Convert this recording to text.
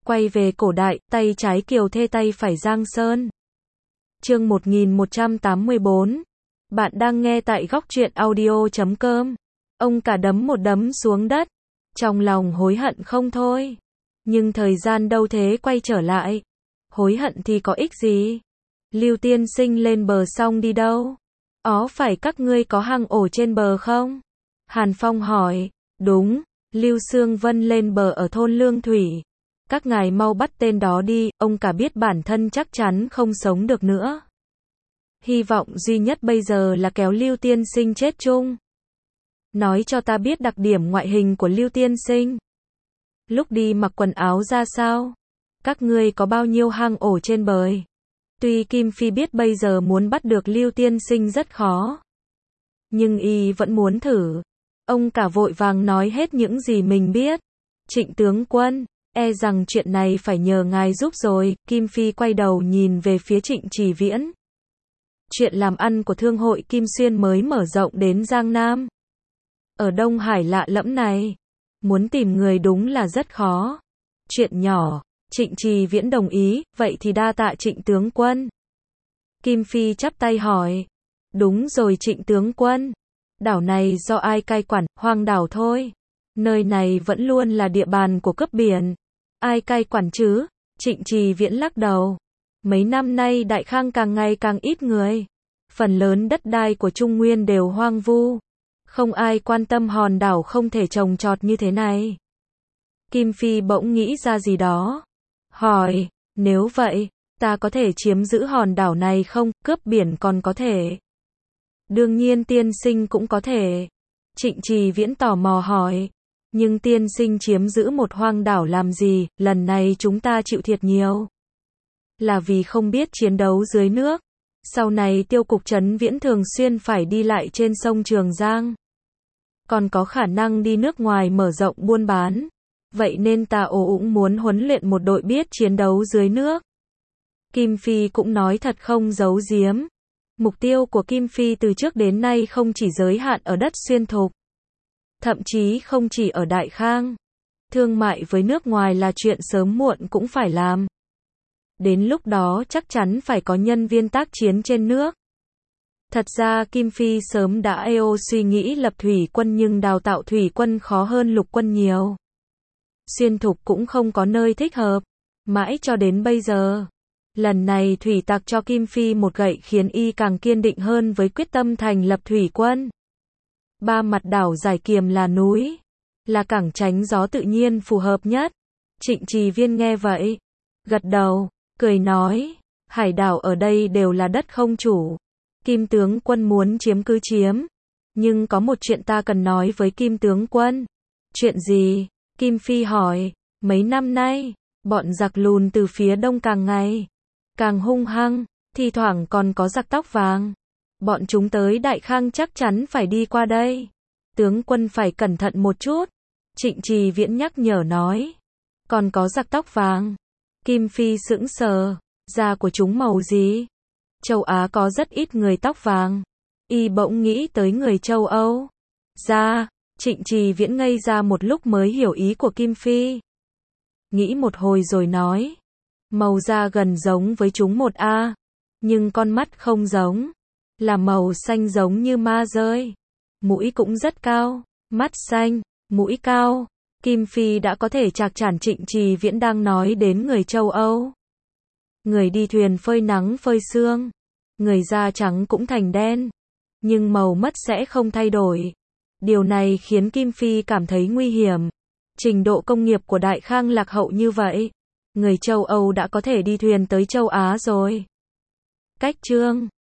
Quay về cổ đại, tay trái Kiều Thê tay phải Giang Sơn. Chương 1184. Bạn đang nghe tại góc truyện audio.com. Ông cả đấm một đấm xuống đất, trong lòng hối hận không thôi. Nhưng thời gian đâu thế quay trở lại. Hối hận thì có ích gì? Lưu tiên sinh lên bờ xong đi đâu? Phải các ngươi có hang ổ trên bờ không? Hàn Phong hỏi. Đúng, Lưu Sương Vân lên bờ ở thôn Lương Thủy. Các ngài mau bắt tên đó đi, ông cả biết bản thân chắc chắn không sống được nữa. Hy vọng duy nhất bây giờ là kéo Lưu tiên sinh chết chung. Nói cho ta biết đặc điểm ngoại hình của Lưu tiên sinh. Lúc đi mặc quần áo ra sao? Các ngươi có bao nhiêu hang ổ trên bờ? Tuy Kim Phi biết bây giờ muốn bắt được Lưu tiên sinh rất khó, nhưng y vẫn muốn thử. Ông cả vội vàng nói hết những gì mình biết. Trịnh tướng quân, e rằng chuyện này phải nhờ ngài giúp rồi. Kim Phi quay đầu nhìn về phía Trịnh Chỉ Viễn. Chuyện làm ăn của thương hội Kim Xuyên mới mở rộng đến Giang Nam. Ở Đông Hải lạ lẫm này, muốn tìm người đúng là rất khó. Chuyện nhỏ. Trịnh Trì Viễn đồng ý, vậy thì đa tạ Trịnh tướng quân. Kim Phi chắp tay hỏi. Đúng rồi Trịnh tướng quân. Đảo này do ai cai quản? Hoang đảo thôi. Nơi này vẫn luôn là địa bàn của cướp biển. Ai cai quản chứ? Trịnh Trì Viễn lắc đầu. Mấy năm nay Đại Khang càng ngày càng ít người. Phần lớn đất đai của Trung Nguyên đều hoang vu. Không ai quan tâm hòn đảo không thể trồng trọt như thế này. Kim Phi bỗng nghĩ ra gì đó. Hỏi, nếu vậy, ta có thể chiếm giữ hòn đảo này không? Cướp biển còn có thể. Đương nhiên tiên sinh cũng có thể. Trịnh Trì Viễn tò mò hỏi. Nhưng tiên sinh chiếm giữ một hoang đảo làm gì? Lần này chúng ta chịu thiệt nhiều. Là vì không biết chiến đấu dưới nước. Sau này Tiêu cục Trấn Viễn thường xuyên phải đi lại trên sông Trường Giang. Còn có khả năng đi nước ngoài mở rộng buôn bán. Vậy nên ta cũng muốn huấn luyện một đội biết chiến đấu dưới nước. Kim Phi cũng nói thật không giấu giếm. Mục tiêu của Kim Phi từ trước đến nay không chỉ giới hạn ở đất Xuyên Thục. Thậm chí không chỉ ở Đại Khang. Thương mại với nước ngoài là chuyện sớm muộn cũng phải làm. Đến lúc đó chắc chắn phải có nhân viên tác chiến trên nước. Thật ra Kim Phi sớm đã suy nghĩ lập thủy quân nhưng đào tạo thủy quân khó hơn lục quân nhiều. Xuyên Thục cũng không có nơi thích hợp. Mãi cho đến bây giờ. Lần này thủy tặc cho Kim Phi một gậy khiến y càng kiên định hơn với quyết tâm thành lập thủy quân. Ba mặt đảo Giải Kiềm là núi. Là cảng tránh gió tự nhiên phù hợp nhất. Trịnh Trì Viên nghe vậy. Gật đầu, cười nói. Hải đảo ở đây đều là đất không chủ. Kim tướng quân muốn chiếm cứ chiếm. Nhưng có một chuyện ta cần nói với Kim tướng quân. Chuyện gì? Kim Phi hỏi. Mấy năm nay, bọn giặc lùn từ phía đông càng ngày càng hung hăng, thi thoảng còn có giặc tóc vàng. Bọn chúng tới Đại Khang chắc chắn phải đi qua đây. Tướng quân phải cẩn thận một chút. Trịnh Trì Viễn nhắc nhở nói. Còn có giặc tóc vàng. Kim Phi sững sờ. Da của chúng màu gì? Châu Á có rất ít người tóc vàng. Y bỗng nghĩ tới người châu Âu. Da. Trịnh Trì Viễn ngây ra một lúc mới hiểu ý của Kim Phi. Nghĩ một hồi rồi nói. Màu da gần giống với chúng một A. Nhưng con mắt không giống. Là màu xanh giống như ma rơi. Mũi cũng rất cao. Mắt xanh, mũi cao. Kim Phi đã có thể trạc trản Trịnh Trì Viễn đang nói đến người châu Âu. Người đi thuyền phơi nắng phơi sương. Người da trắng cũng thành đen. Nhưng màu mắt sẽ không thay đổi. Điều này khiến Kim Phi cảm thấy nguy hiểm. Trình độ công nghiệp của Đại Khang lạc hậu như vậy. Người châu Âu đã có thể đi thuyền tới châu Á rồi. Cách chương